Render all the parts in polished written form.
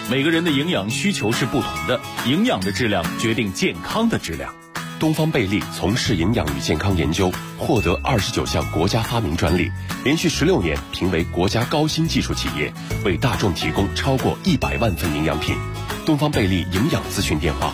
每个人的营养需求是不同的，营养的质量决定健康的质量。 东方贝利从事营养与健康研究，获得29项国家发明专利，连续16年评为国家高新技术企业，为大众提供超过100万份营养品。东方贝利营养咨询电话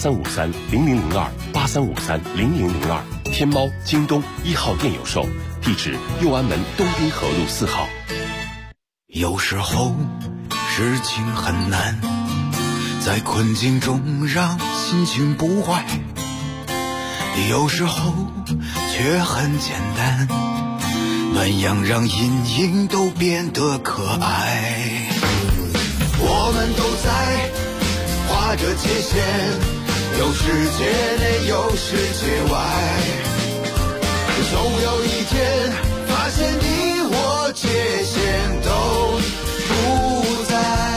83530002，83530002，天猫、京东1号店有售，地址右安门东滨河路4号。 有时候事情很难，在困境中让心情不坏，有时候却很简单，暖阳让阴影都变得可爱。我们都在划着界限，有世界内有世界外，总有一天发现你我界限都不在。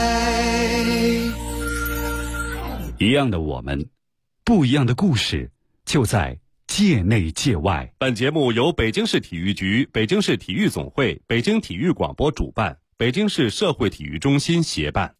一样的我们，不一样的故事，就在界内界外。 本节目由北京市体育局、北京市体育总会、北京体育广播主办，北京市社会体育中心协办。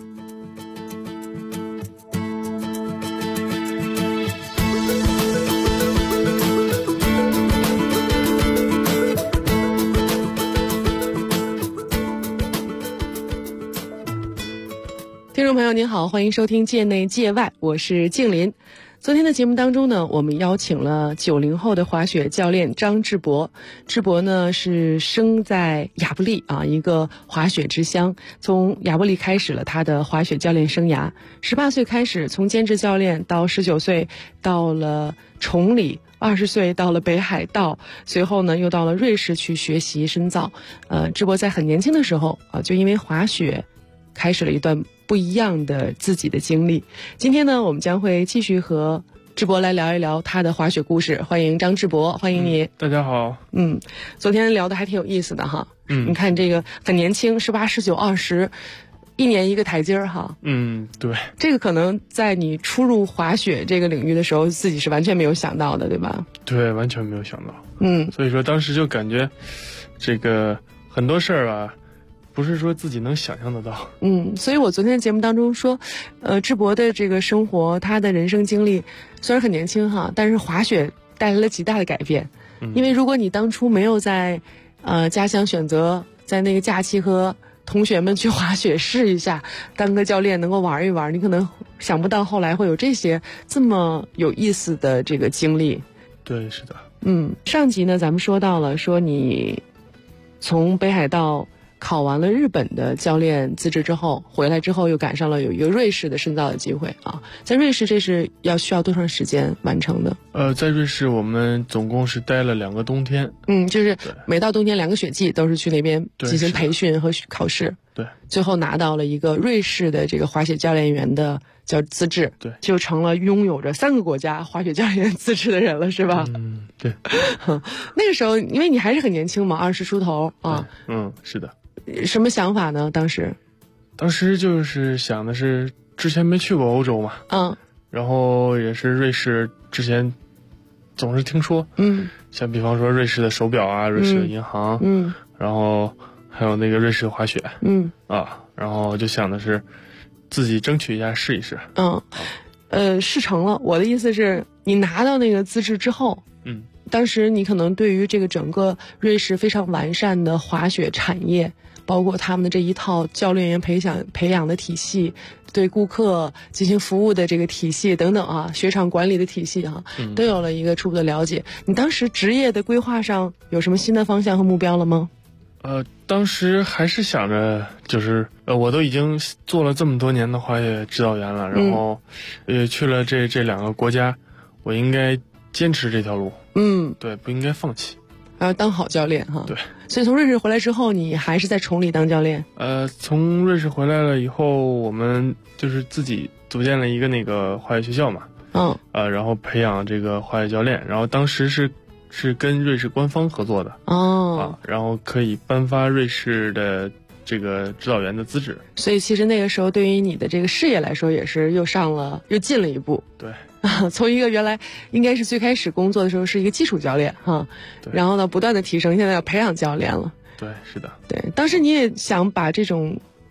听众朋友您好，欢迎收听界内界外，我是静林。昨天的节目当中呢，我们邀请了90后的滑雪教练张志博。志博呢是生在亚布力啊，一个滑雪之乡，从亚布力开始了他的滑雪教练生涯。18岁开始，从兼职教练到19岁到了崇礼，20岁到了北海道，随后呢又到了瑞士去学习深造。志博在很年轻的时候啊，就因为滑雪开始了一段不一样的自己的经历。今天呢，我们将会继续和志博来聊一聊他的滑雪故事。欢迎张志博，欢迎你。 大家好。 昨天聊的还挺有意思的哈。你看这个很年轻，18、19、20，一年一个台阶儿哈。 对。 这个可能在你初入滑雪这个领域的时候，自己是完全没有想到的，对吧？ 对，完全没有想到。所以说当时就感觉这个很多事儿吧，不是说自己能想象得到。 所以我昨天的节目当中说，志博的这个生活，他的人生经历虽然很年轻哈，但是滑雪带来了极大的改变。因为如果你当初没有在家乡选择在那个假期和同学们去滑雪试一下，当个教练能够玩一玩，你可能想不到后来会有这么有意思的这个经历。 对，是的。 上集呢咱们说到了，说你从北海道考完了日本的教练资质之后，回来之后又赶上了有一个瑞士的深造的机会啊。在瑞士这是需要多长时间完成的？ 在瑞士我们总共是待了2个冬天。 就是每到冬天2个雪季都是去那边进行培训和考试。 对， 最后拿到了一个瑞士的这个滑雪教练员的叫资质。对，就成了拥有着3个国家滑雪教练资质的人了，是吧？ 对。 那个时候因为你还是很年轻嘛，20出头啊。 是的。 什么想法呢？当时就是想的是之前没去过欧洲嘛，然后也是瑞士之前总是听说，像比方说瑞士的手表啊，瑞士的银行，然后还有那个瑞士滑雪，然后就想的是自己争取一下试一试。 试成了。我的意思是你拿到那个资质之后，当时你可能对于这个整个瑞士非常完善的滑雪产业，包括他们的这一套教练员培养的体系，对顾客进行服务的这个体系等等啊，雪场管理的体系啊，都有了一个初步的了解。你当时职业的规划上有什么新的方向和目标了吗？ 当时还是想着就是我都已经做了这么多年的滑雪指导员了，然后也去了这2个国家，我应该坚持这条路。对，不应该放弃。 当好教练哈。 对。 所以从瑞士回来之后，你还是在崇礼当教练？ 从瑞士回来了以后，我们就是自己组建了一个那个滑雪学校嘛。然后培养这个滑雪教练，然后当时是跟瑞士官方合作的。然后可以颁发瑞士的这个指导员的资质。 所以其实那个时候对于你的这个事业来说，也是又进了一步。 对。 从一个原来应该是最开始工作的时候是一个基础教练哈，然后呢不断的提升，现在要培养教练了。 对，是的。 对，当时你也想把这种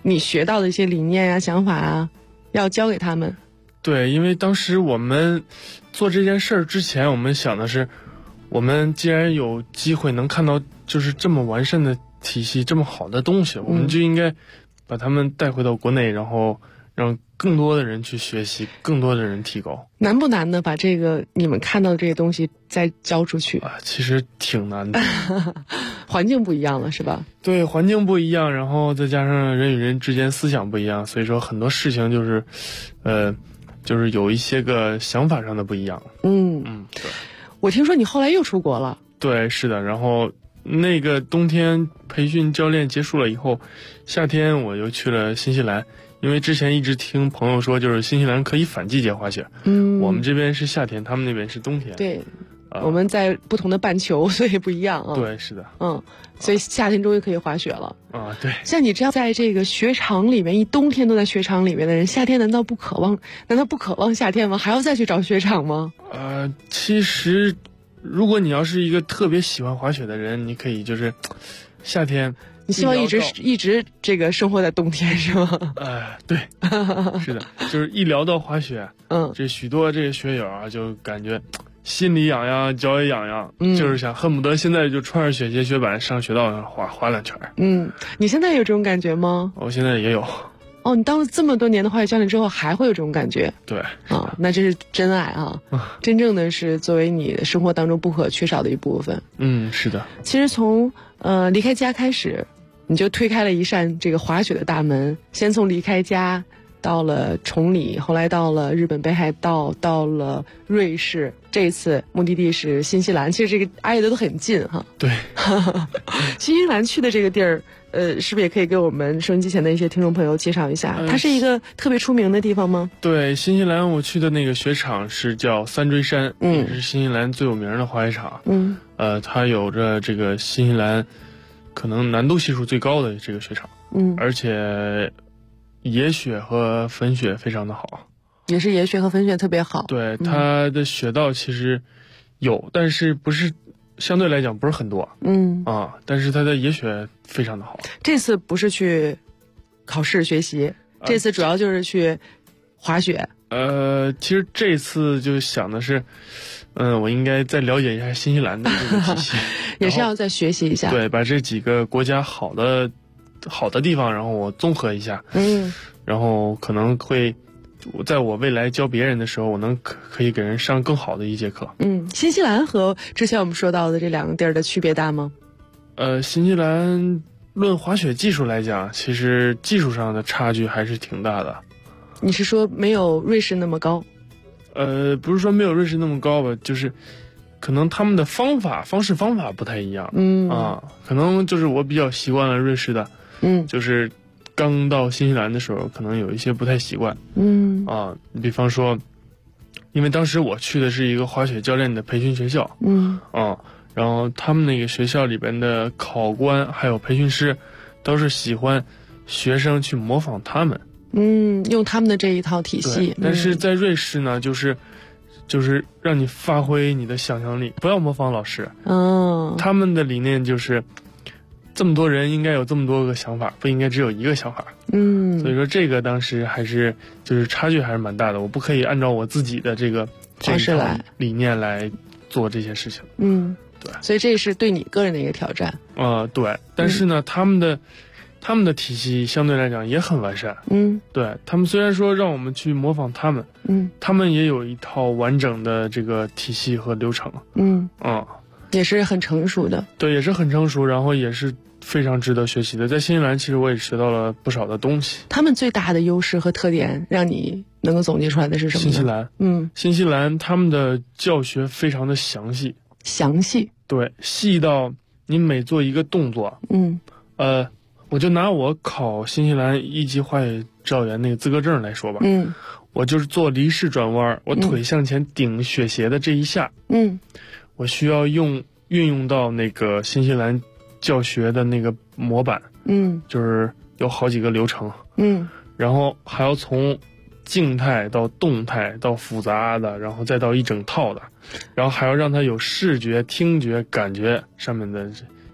你学到的一些理念呀、想法啊，要教给他们。 对，因为当时我们做这件事儿之前，我们想的是，我们既然有机会能看到就是这么完善的体系，这么好的东西，我们就应该把他们带回到国内，然后让更多的人去学习，更多的人提高。 难不难呢？把这个你们看到的这些东西再交出去啊？其实挺难的， 环境不一样了，是吧？ 对，环境不一样，然后再加上人与人之间思想不一样，所以说很多事情就是，就是有一些个想法上的不一样。对。 我听说你后来又出国了。 对，是的。然后那个冬天培训教练结束了以后，夏天我又去了新西兰。因为之前一直听朋友说，就是新西兰可以反季节滑雪。我们这边是夏天，他们那边是冬天。 对，我们在不同的半球，所以不一样啊。 对，是的。 所以夏天终于可以滑雪了。 对。 像你这样在这个雪场里面，一冬天都在雪场里面的人，夏天难道不渴望夏天吗？还要再去找雪场吗？ 其实，如果你要是一个特别喜欢滑雪的人，你可以就是夏天。 你希望一直这个生活在冬天是吗？ 对，是的，就是一聊到滑雪，这许多这个雪友啊，就感觉心里痒痒，脚也痒痒，就是想恨不得现在就穿着雪鞋、雪板上雪道上滑两圈。 你现在有这种感觉吗？ 我现在也有。 你当了这么多年的滑雪教练之后，还会有这种感觉？ 对。 那这是真爱啊！真正的是作为你生活当中不可缺少的一部分。 是的。 其实从离开家开始，你就推开了一扇这个滑雪的大门。先从离开家到了崇礼，后来到了日本北海道，到了瑞士，这次目的地是新西兰。其实这个挨得都很近哈。 对。 新西兰去的这个地儿，是不是也可以给我们收音机前的一些听众朋友介绍一下？它是一个特别出名的地方吗？ 对，新西兰我去的那个雪场是叫三锥山，也是新西兰最有名的滑雪场。它有着这个新西兰可能难度系数最高的这个雪场。而且野雪和粉雪非常的好。 也是野雪和粉雪特别好。 对，它的雪道其实有，但是不是相对来讲不是很多。但是它的野雪非常的好。 这次不是去考试学习，这次主要就是去滑雪。 其实这次就想的是，我应该再了解一下新西兰的这个体系， 也是要再学习一下。 对，把这几个国家好的地方，然后我综合一下。然后可能会在我未来教别人的时候，我可以给人上更好的一节课。 新西兰和之前我们说到的这两个地儿的区别大吗？ 新西兰论滑雪技术来讲，其实技术上的差距还是挺大的。 你是说没有瑞士那么高？ 不是说没有瑞士那么高吧，就是可能他们的方式不太一样。可能就是我比较习惯了瑞士的，就是刚到新西兰的时候，可能有一些不太习惯。比方说，因为当时我去的是一个滑雪教练的培训学校。然后他们那个学校里边的考官还有培训师，都是喜欢学生去模仿他们。 用他们的这一套体系。 但是在瑞士呢，就是让你发挥你的想象力，不要模仿老师。他们的理念就是，这么多人应该有这么多个想法，不应该只有一个想法。所以说这个当时还是就是差距还是蛮大的，我不可以按照我自己的这个方式来理念来做这些事情。对， 所以这是对你个人的一个挑战。 对，但是呢，他们的体系相对来讲也很完善。对，他们虽然说让我们去模仿他们，他们也有一套完整的这个体系和流程。 也是很成熟的。 对，也是很成熟，然后也是非常值得学习的。在新西兰，其实我也学到了不少的东西。 他们最大的优势和特点，让你能够总结出来的是什么呢？ 新西兰他们的教学非常的详细。对，细到你每做一个动作。我就拿我考新西兰1级滑雪指导员那个资格证来说吧。我就是做离式转弯，我腿向前顶雪鞋的这一下。我需要运用到那个新西兰教学的那个模板。就是有好几个流程。然后还要从静态到动态到复杂的，然后再到一整套的，然后还要让它有视觉、听觉、感觉上面的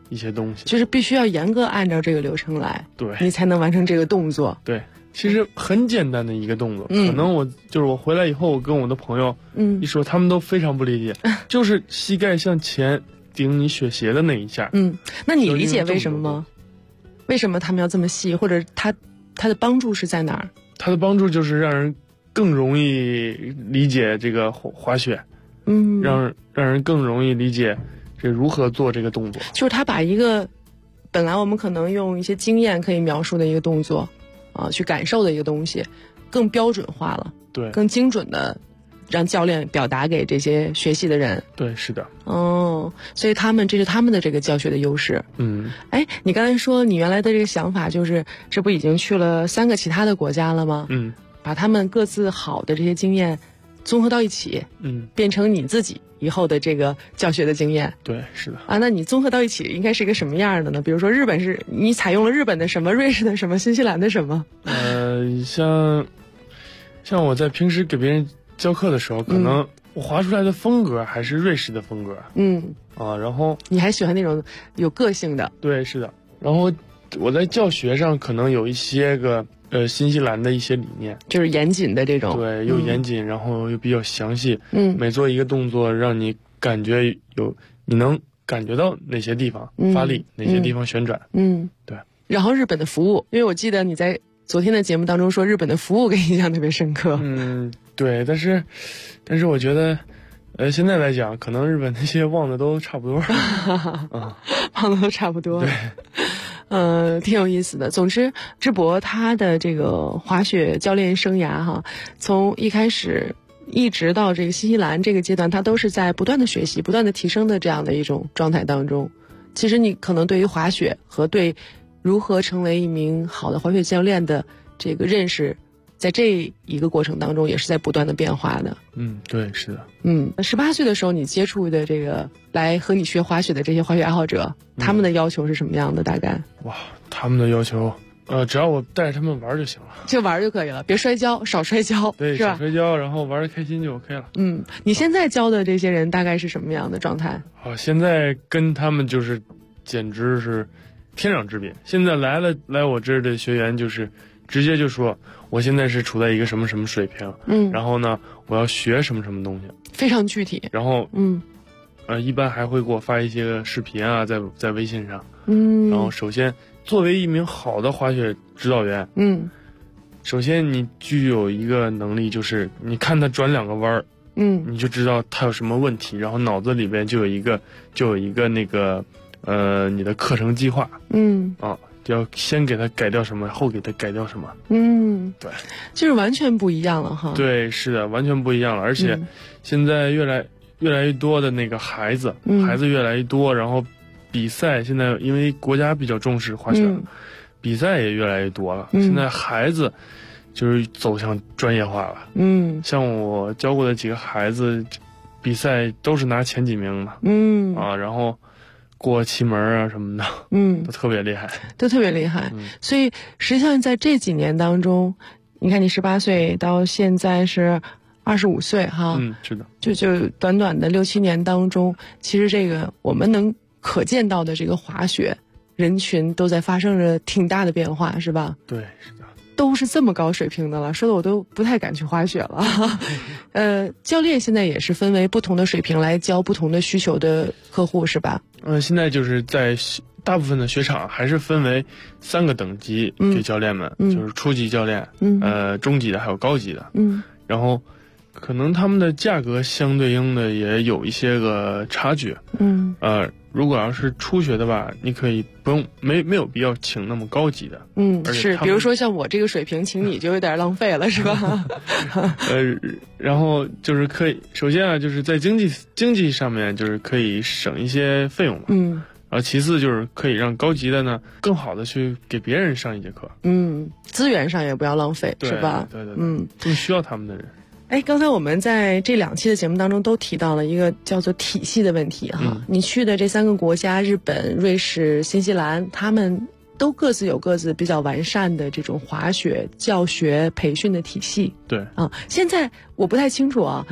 一些东西， 就是必须要严格按照这个流程来， 对， 你才能完成这个动作。 对，其实很简单的一个动作，可能我回来以后，我跟我的朋友一说，他们都非常不理解，就是膝盖向前顶你雪鞋的那一下。 那你理解为什么吗？为什么他们要这么细，或者它的帮助是在哪儿？ 它的帮助就是让人更容易理解这个滑雪，让人更容易理解这如何做这个动作。 就是他把一个本来我们可能用一些经验可以描述的一个动作，去感受的一个东西，更标准化了， 对， 更精准的让教练表达给这些学习的人。 对，是的。 所以这是他们的这个教学的优势。你刚才说你原来的这个想法就是，这不已经去了3个其他的国家了吗？把他们各自好的这些经验综合到一起，变成你自己以后的这个教学的经验。 对，是的。 那你综合到一起应该是一个什么样的呢？比如说你采用了日本的什么，瑞士的什么，新西兰的什么？ 像我在平时给别人教课的时候，可能我滑出来的风格还是瑞士的风格。然后你还喜欢那种有个性的？ 对，是的。然后我在教学上可能有一些个新西兰的一些理念， 就是严谨的这种。 对，又严谨，然后又比较详细。每做一个动作，让你感觉你能感觉到哪些地方发力，哪些地方旋转。对。然后日本的服务，因为我记得你在昨天的节目当中说日本的服务给你印象特别深刻。 对，但是我觉得，现在来讲，可能日本那些忘的都差不多。 忘的都差不多。 对。 挺有意思的。总之，智博他的这个滑雪教练生涯从一开始一直到这个新西兰这个阶段，他都是在不断的学习、不断的提升的这样的一种状态当中。其实你可能对于滑雪和对如何成为一名好的滑雪教练的这个认识，在这一个过程当中也是在不断的变化的。 对，是的。 18岁的时候你接触的这个来和你学滑雪的这些滑雪爱好者，他们的要求是什么样的？大概？ 哇，他们的要求，只要我带着他们玩就行了， 就玩就可以了，别摔跤，少摔跤， 对， 是吧？ 少摔跤，然后玩得开心就 OK 了。 你现在教的这些人大概是什么样的状态？ 现在跟他们就是简直是天壤之别。现在来我这儿的学员就是直接就说，我现在是处在一个什么什么水平，然后呢，我要学什么什么东西， 非常具体。 然后一般还会给我发一些视频啊，在微信上。然后首先，作为一名好的滑雪指导员，首先你具有一个能力，就是你看他转2个弯儿，你就知道他有什么问题，然后脑子里边就有一个那个你的课程计划，就要先给他改掉什么，后给他改掉什么。对， 就是完全不一样了哈。 对，是的，完全不一样了。而且现在越来越多的那个孩子越来越多，然后比赛现在因为国家比较重视滑雪，比赛也越来越多了。现在孩子就是走向专业化了。像我教过的几个孩子，比赛都是拿前几名的。然后过旗门啊什么的，都特别厉害， 所以实际上在这几年当中，你看你18岁到现在是25岁哈， 是的， 就短短的6、7年当中，其实这个我们能可见到的这个滑雪人群都在发生着挺大的变化，是吧？ 对，是的。 都是这么高水平的了，说的我都不太敢去滑雪了。教练现在也是分为不同的水平来教不同的需求的客户，是吧？ 现在就是在大部分的雪场还是分为3个等级给教练们，就是初级教练，中级的还有高级的，然后可能他们的价格相对应的也有一些个差距，如果要是初学的吧，你可以不用没有必要请那么高级的， 是，比如说像我这个水平，请你就有点浪费了，是吧？ 然后就是可以，首先啊，就是在经济上面就是可以省一些费用嘛，然后其次就是可以让高级的呢更好的去给别人上一节课， 资源上也不要浪费，是吧？ 对，更需要他们的人。 刚才我们在这2期的节目当中都提到了一个叫做体系的问题哈。你去的这3个国家，日本、瑞士、新西兰，他们都各自有各自比较完善的这种滑雪教学培训的体系。 对现在我不太清楚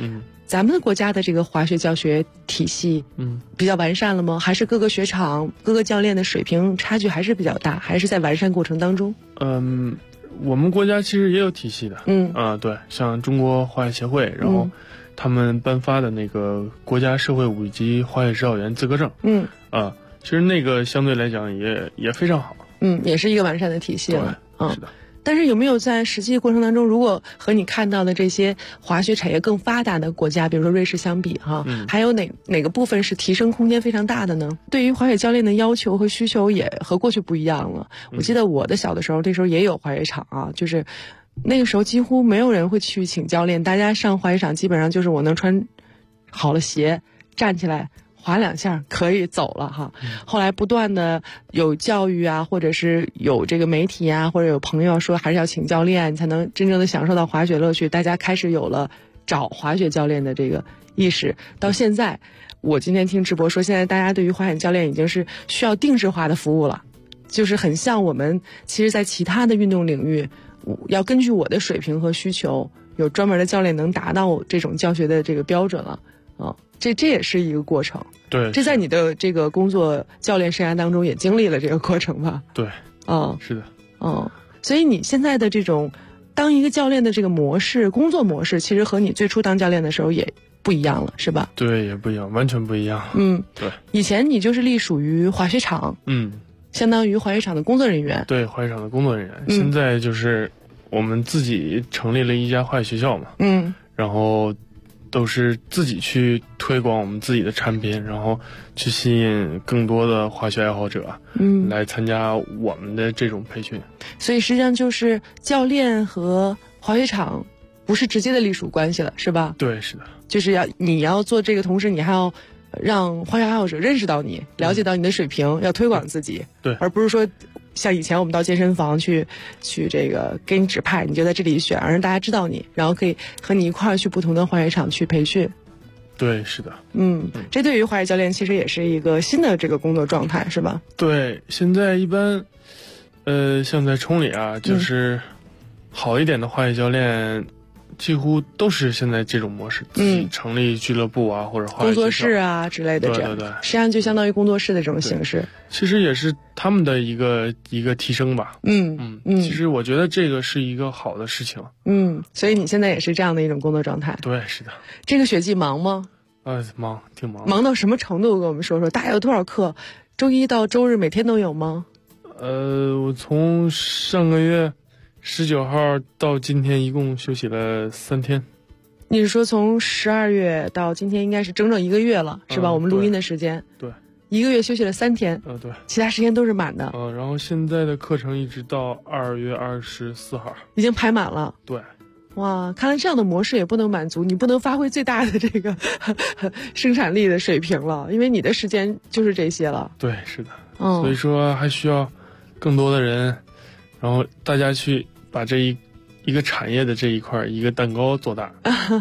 咱们的国家的这个滑雪教学体系，比较完善了吗？还是各个雪场、各个教练的水平差距还是比较大，还是在完善过程当中？ 我们国家其实也有体系的，对，像中国滑雪协会，然后他们颁发的那个国家社会5级滑雪指导员资格证，其实那个相对来讲也非常好， 也是一个完善的体系了， 是的。 但是有没有在实际过程当中，如果和你看到的这些滑雪产业更发达的国家，比如说瑞士相比还有哪个部分是提升空间非常大的呢？对于滑雪教练的要求和需求也和过去不一样了。我记得我的小的时候，那时候也有滑雪场就是那个时候几乎没有人会去请教练，大家上滑雪场基本上就是我能穿好了鞋站起来滑2下可以走了后来不断的有教育或者是有这个媒体或者有朋友说还是要请教练，你才能真正的享受到滑雪乐趣，大家开始有了找滑雪教练的这个意识。到现在我今天听直播说，现在大家对于滑雪教练已经是需要定制化的服务了，就是很像我们其实在其他的运动领域要根据我的水平和需求有专门的教练能达到这种教学的这个标准了这也是一个过程。 对， 这在你的这个工作教练生涯当中也经历了这个过程吧？ 对，是的， 所以你现在的这种当一个教练的这个模式、工作模式，其实和你最初当教练的时候也不一样了，是吧？ 对，也不一样，完全不一样。对， 以前你就是隶属于滑雪场，相当于滑雪场的工作人员。 对，滑雪场的工作人员。现在就是我们自己成立了一家滑雪学校嘛，然后都是自己去推广我们自己的产品，然后去吸引更多的滑雪爱好者，来参加我们的这种培训。 所以实际上就是教练和滑雪场不是直接的隶属关系了，是吧？ 对，是的。 就是你要做这个，同时你还要让滑雪爱好者认识到你，了解到你的水平，要推广自己， 对， 而不是说像以前我们到健身房去这个给你指派，你就在这里选，让大家知道你，然后可以和你一块儿去不同的滑雪场去培训。 对，是的。 这对于滑雪教练其实也是一个新的这个工作状态，是吧？ 对，现在一般像在崇礼就是好一点的滑雪教练几乎都是现在这种模式，自己成立俱乐部或者工作室之类的，这样对， 实际上就相当于工作室的这种形式。 其实也是他们的一个提升吧。其实我觉得这个是一个好的事情。 所以你现在也是这样的一种工作状态。 对，是的。 这个雪季忙吗？ 忙，挺忙。 忙到什么程度？跟我们说说，大概有多少课？周一到周日每天都有吗？ 我从上个月19号到今天一共休息了3天。 你是说从12月到今天应该是整整1个月了，是吧？我们录音的时间。 对。 1个月休息了3天。 对。 其他时间都是满的。 然后现在的课程一直到2月24号。 已经排满了。 对。 哇，看来这样的模式也不能满足你，不能发挥最大的这个生产力的水平了，因为你的时间就是这些了。 对，是的。所以说还需要更多的人，然后大家去把这一个产业的这一块一个蛋糕做大。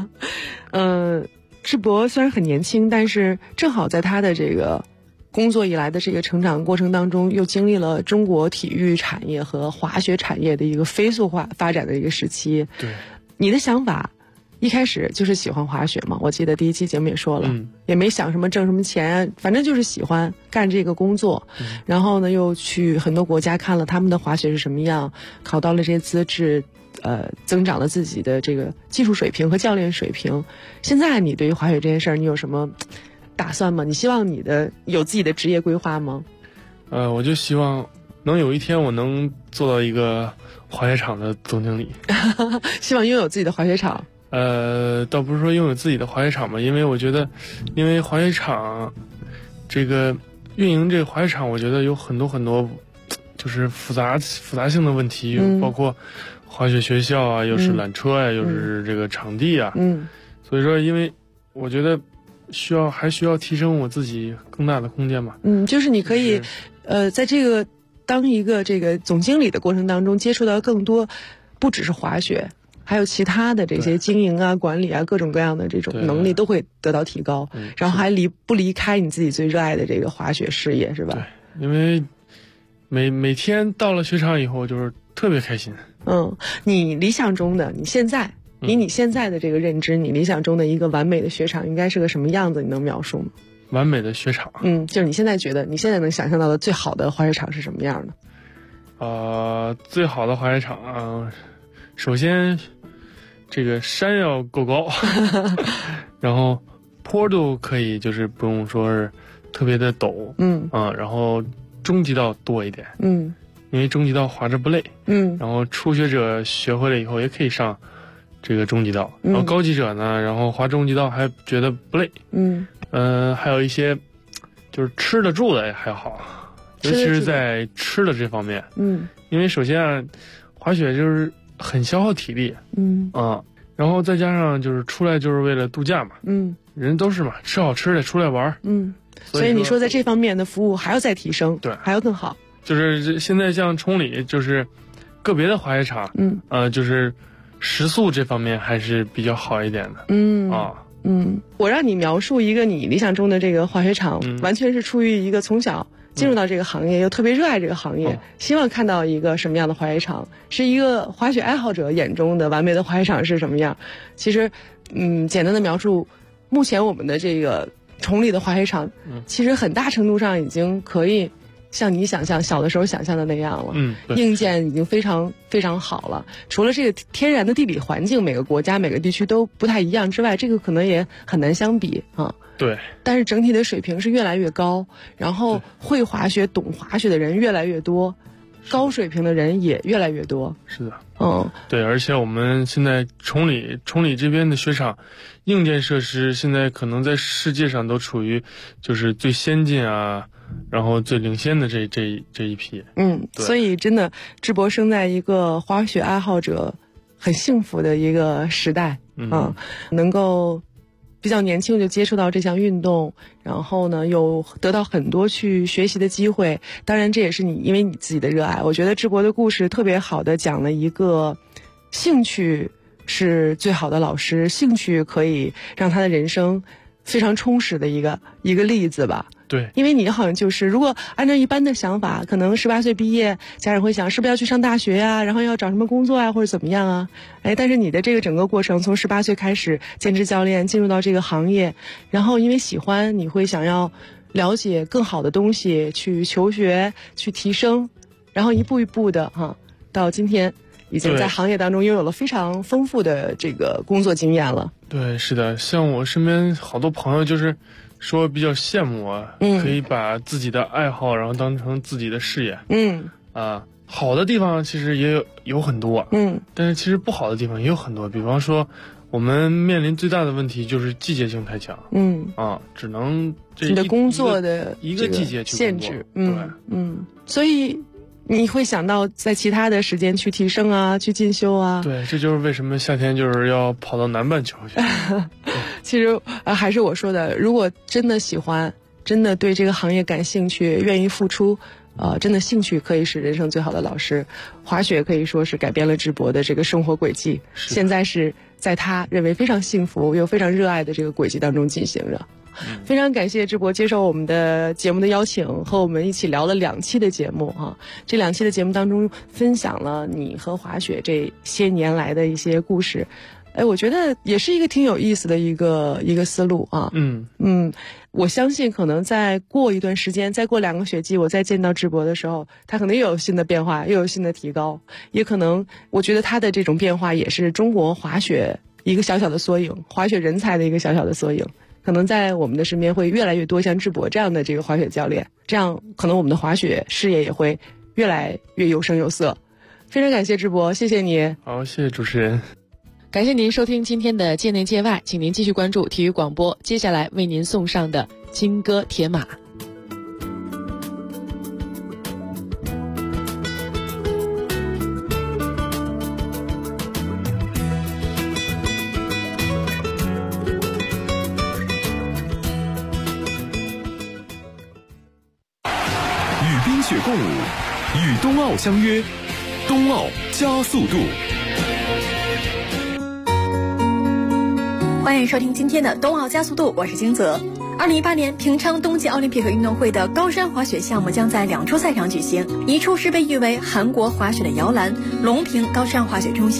智博虽然很年轻，但是正好在他的这个工作以来的这个成长过程当中，又经历了中国体育产业和滑雪产业的一个飞速化发展的一个时期。 对， 你的想法一开始就是喜欢滑雪嘛？我记得第1期节目也说了，也没想什么挣什么钱，反正就是喜欢干这个工作。然后呢，又去很多国家看了他们的滑雪是什么样，考到了这些资质，增长了自己的这个技术水平和教练水平。现在你对于滑雪这件事儿，你有什么打算吗？你希望有自己的职业规划吗？ 我就希望能有一天我能做到一个滑雪场的总经理。 希望拥有自己的滑雪场。 倒不是说拥有自己的滑雪场吧，因为我觉得，因为滑雪场这个运营这个滑雪场，我觉得有很多就是复杂性的问题，包括滑雪学校又是缆车又是这个场地所以说，因为我觉得还需要提升我自己更大的空间嘛。 就是你可以，在这个当一个这个总经理的过程当中，接触到更多，不只是滑雪。还有其他的这些经营管理各种各样的这种能力都会得到提高，然后还不离开你自己最热爱的这个滑雪事业，是吧？ 对，因为每天到了雪场以后就是特别开心。 你理想中的你现在以你现在的这个认知，你理想中的一个完美的雪场应该是个什么样子？你能描述吗？ 完美的雪场， 就是你现在觉得你现在能想象到的最好的滑雪场是什么样的？最好的滑雪场首先这个山要够高，然后坡度可以就是不用说是特别的陡，然后中级道多一点，因为中级道滑着不累，然后初学者学会了以后也可以上这个中级道，然后高级者呢，然后滑中级道还觉得不累，还有一些就是吃得住的还好，尤其是在吃的这方面，因为首先滑雪就是很消耗体力，然后再加上就是出来就是为了度假嘛，人都是嘛，吃好吃的出来玩， 所以你说在这方面的服务还要再提升， 对， 还要更好。 就是现在像崇礼，就是个别的滑雪场，就是食宿这方面还是比较好一点的， 我让你描述一个你理想中的这个滑雪场，完全是出于一个从小进入到这个行业，又特别热爱这个行业，希望看到一个什么样的滑雪场，是一个滑雪爱好者眼中的完美的滑雪场是什么样。其实简单的描述目前我们的这个崇礼的滑雪场，其实很大程度上已经可以像你小的时候想象的那样了，硬件已经非常非常好了。除了这个天然的地理环境，每个国家每个地区都不太一样之外，这个可能也很难相比啊。 对， 但是整体的水平是越来越高，然后会滑雪懂滑雪的人越来越多，高水平的人也越来越多。 是的，对，而且我们现在崇礼这边的雪场硬件设施现在可能在世界上都处于就是最先进啊，然后最领先的这一批。 所以真的智博生在一个滑雪爱好者很幸福的一个时代，能够比较年轻就接触到这项运动，然后呢又得到很多去学习的机会。当然这也是因为你自己的热爱。我觉得智博的故事特别好的讲了一个兴趣是最好的老师，兴趣可以让他的人生非常充实的一个例子吧。 对， 因为你好像就是如果按照一般的想法，可能18岁毕业，家长会想是不是要去上大学呀，然后要找什么工作啊，或者怎么样啊。但是你的这个整个过程，从18岁开始兼职教练，进入到这个行业，然后因为喜欢，你会想要了解更好的东西，去求学，去提升，然后一步一步的到今天已经在行业当中拥有了非常丰富的这个工作经验了。 对，是的，像我身边好多朋友就是说比较羡慕我，可以把自己的爱好然后当成自己的事业。好的地方其实也有很多，但是其实不好的地方也有很多。比方说我们面临最大的问题就是季节性太强，只能你的工作的一个季节去限制， 对， 所以你会想到在其他的时间去提升啊，去进修啊。 对，这就是为什么夏天就是要跑到南半球去。 其实还是我说的，如果真的喜欢，真的对这个行业感兴趣，愿意付出，真的兴趣可以是人生最好的老师。滑雪可以说是改变了智博的这个生活轨迹，现在是在他认为非常幸福又非常热爱的这个轨迹当中进行着。非常感谢智博接受我们的节目的邀请，和我们一起聊了2期的节目这2期的节目当中分享了你和滑雪这些年来的一些故事，我觉得也是一个挺有意思的一个思路啊。我相信可能再过一段时间，再过2个雪季，我再见到智博的时候，他可能又有新的变化，又有新的提高，也可能我觉得他的这种变化也是中国滑雪一个小小的缩影，滑雪人才的一个小小的缩影。可能在我们的身边会越来越多像智博这样的这个滑雪教练，这样可能我们的滑雪事业也会越来越有声有色。非常感谢智博，谢谢你。 好，谢谢主持人。 感谢您收听今天的界内界外，请您继续关注体育广播，接下来为您送上的金戈铁马。 与冰雪共舞，与冬奥相约，冬奥加速度。 欢迎收听今天的冬奥加速度，我是金泽。2018年平昌冬季奥林匹克运动会的高山滑雪项目将在2处赛场举行，一处是被誉为韩国滑雪的摇篮龙平高山滑雪中心，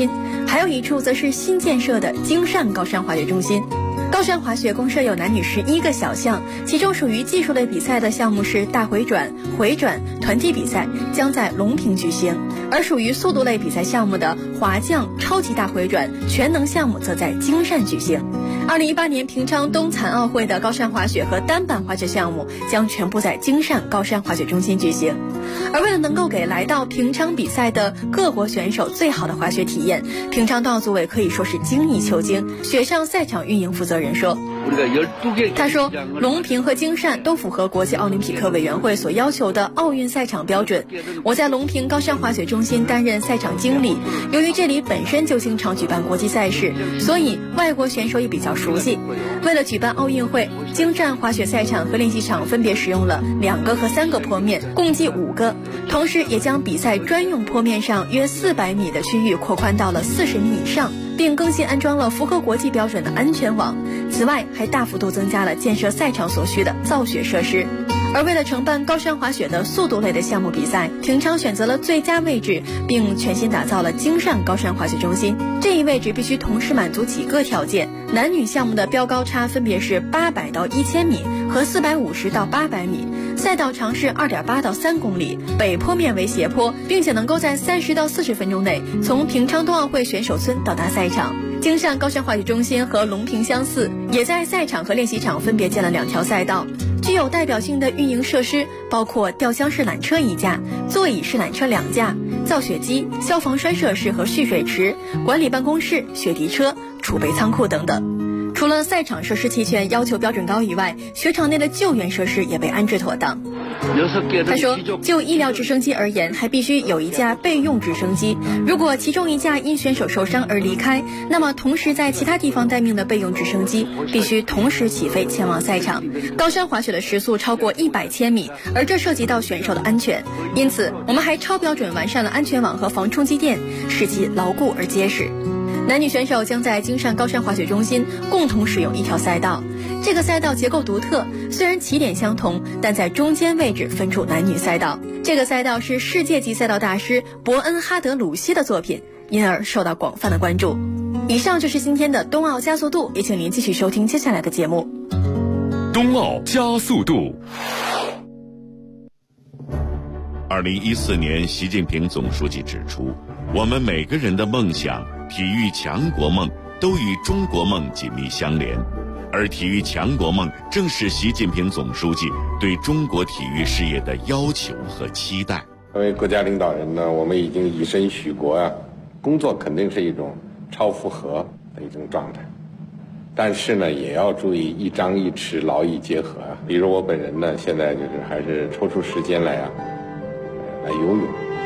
还有一处则是新建设的京善高山滑雪中心。高山滑雪共设有男女11个小项，其中属于技术类比赛的项目是大回转、回转、团体比赛，将在隆平举行；而属于速度类比赛项目的滑降、超级大回转、全能项目则在京善举行。2018年平昌冬残奥会的高山滑雪和单板滑雪项目将全部在京善高山滑雪中心举行。而为了能够给来到平昌比赛的各国选手最好的滑雪体验，平昌冬奥组委可以说是精益求精。雪上赛场运营负责人说，他说隆平和京善都符合国际奥林匹克委员会所要求的奥运赛场标准。我在隆平高山滑雪中心担任赛场经理，由于这里本身就经常举办国际赛事，所以外国选手也比较熟悉。为了举办奥运会，京善滑雪赛场和练习场分别使用了2个和3个坡面，共计5个，同时也将比赛专用坡面上约400米的区域扩宽到了40米以上，并更新安装了符合国际标准的安全网。此外，还大幅度增加了建设赛场所需的造雪设施。而为了承办高山滑雪的速度类的项目比赛，平昌选择了最佳位置，并全新打造了京善高山滑雪中心。这一位置必须同时满足几个条件：男女项目的标高差分别是800到1000米和450到800米，赛道长是2.8到3公里，北坡面为斜坡，并且能够在30到40分钟内从平昌冬奥会选手村到达赛场。京善高山滑雪中心和隆平相似，也在赛场和练习场分别建了2条赛道。具有代表性的运营设施包括吊箱式缆车1架、座椅式缆车2架、造雪机、消防栓设施和蓄水池、管理办公室、雪地车、储备仓库等等。除了赛场设施齐全、要求标准高以外，雪场内的救援设施也被安置妥当。他说，就医疗直升机而言，还必须有1架备用直升机。如果其中1架因选手受伤而离开，那么同时在其他地方待命的备用直升机必须同时起飞前往赛场。高山滑雪的时速超过100千米，而这涉及到选手的安全，因此我们还超标准完善了安全网和防冲击垫，使其牢固而结实。男女选手将在京善高山滑雪中心共同使用1条赛道，这个赛道结构独特，虽然起点相同，但在中间位置分出男女赛道。这个赛道是世界级赛道大师伯恩哈德鲁西的作品，因而受到广泛的关注。以上就是今天的冬奥加速度，也请您继续收听接下来的节目。 冬奥加速度。 2014年，习近平总书记指出，我们每个人的梦想、体育强国梦都与中国梦紧密相连，而体育强国梦正是习近平总书记对中国体育事业的要求和期待。 作为国家领导人呢，我们已经以身许国啊，工作肯定是一种超负荷的一种状态，但是呢，也要注意一张一弛，劳逸结合啊。比如我本人呢，现在就是还是抽出时间来游泳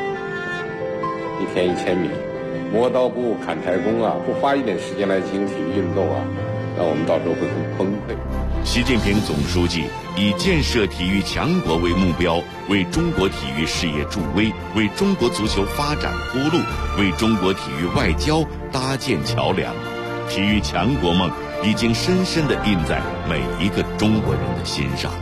，1天1000米。磨刀不误砍柴工啊，不花一点时间来进行体育运动啊，那我们到时候会很崩溃。 习近平总书记以建设体育强国为目标，为中国体育事业助威，为中国足球发展铺路，为中国体育外交搭建桥梁。体育强国梦已经深深地印在每一个中国人的心上。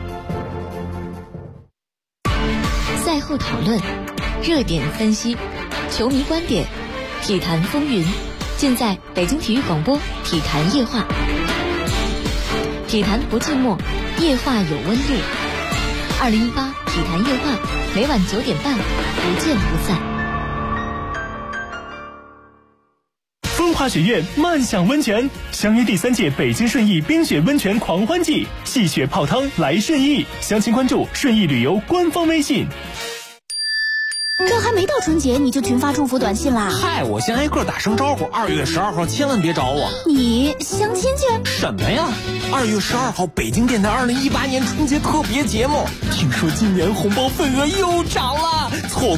赛后讨论，热点分析，球迷观点，体坛风云，尽在北京体育广播体坛夜话。体坛不寂寞，夜话有温度。2018体坛夜话，每晚9点半，不见不散。 风华学院漫享温泉，相约第3届北京顺义冰雪温泉狂欢季，戏雪泡汤来顺义。详情关注顺义旅游官方微信。 这还没到春节你就群发祝福短信啦？ 嗨，我先挨个打声招呼，2月12号千万别找我。 你相亲去？ 什么呀？2月12号北京电台2018年春节特别节目， 听说今年红包份额又涨了。